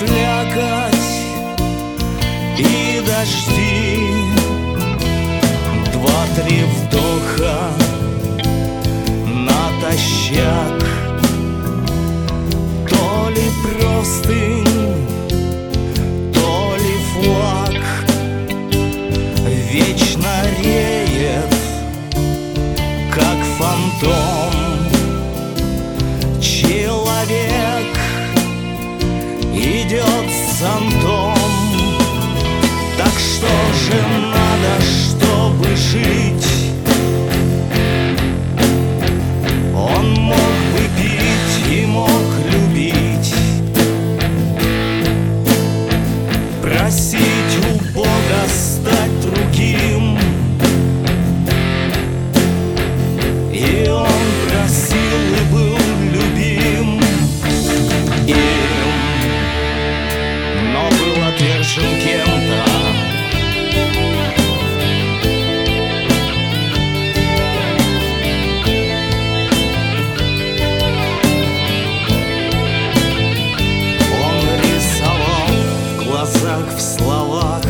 слякоть и дожди, два-три вдоха натощак, то ли простынь, то ли флаг вечно реет, как фантом. Человек идет с зонтом. Так что же надо, чтобы жить? Он мог бы пить и мог любить, просить у Бога стать другим. И он просил и был любим им, но был отвержен кем-то. В словах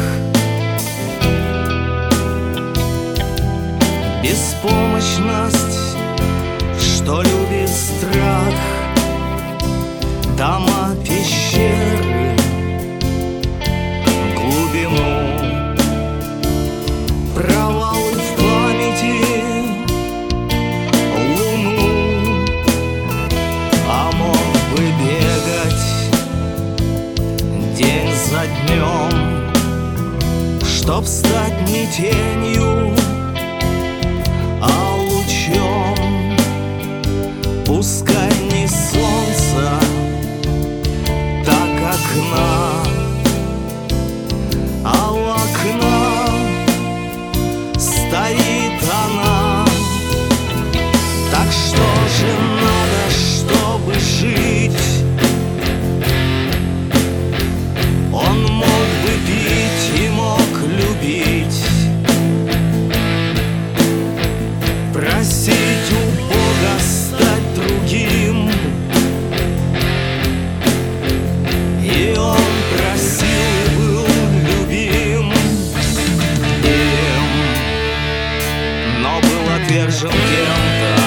беспомощность, что любит страх, дома, пещеры, глубину, провалы в памяти, луну, а мог бы бегать день за днем, чтоб стать не тенью, а лучом. Пускай не солнце, так окна, а у окна стоит она. Так что же надо, чтобы жить? Он мог бы пить и мог любить, просить у Бога стать другим. И он просил и был любим им, но был отвержен кем-то.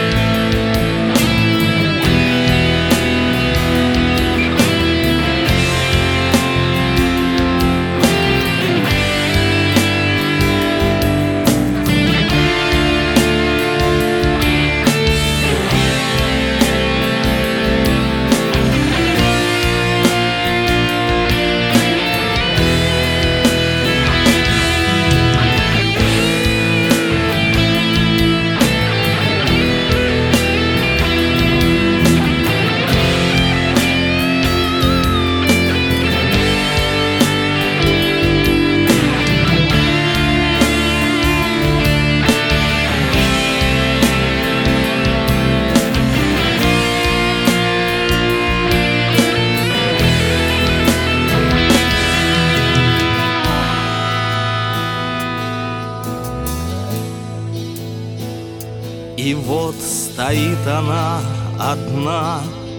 И вот стоит она одна,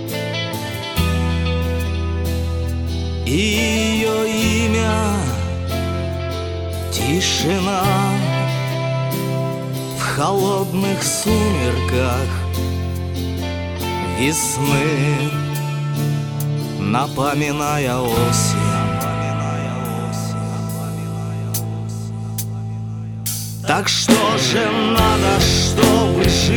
и ее имя тишина. В холодных сумерках весны, напоминая осень. Так что же надо, чтобы жить?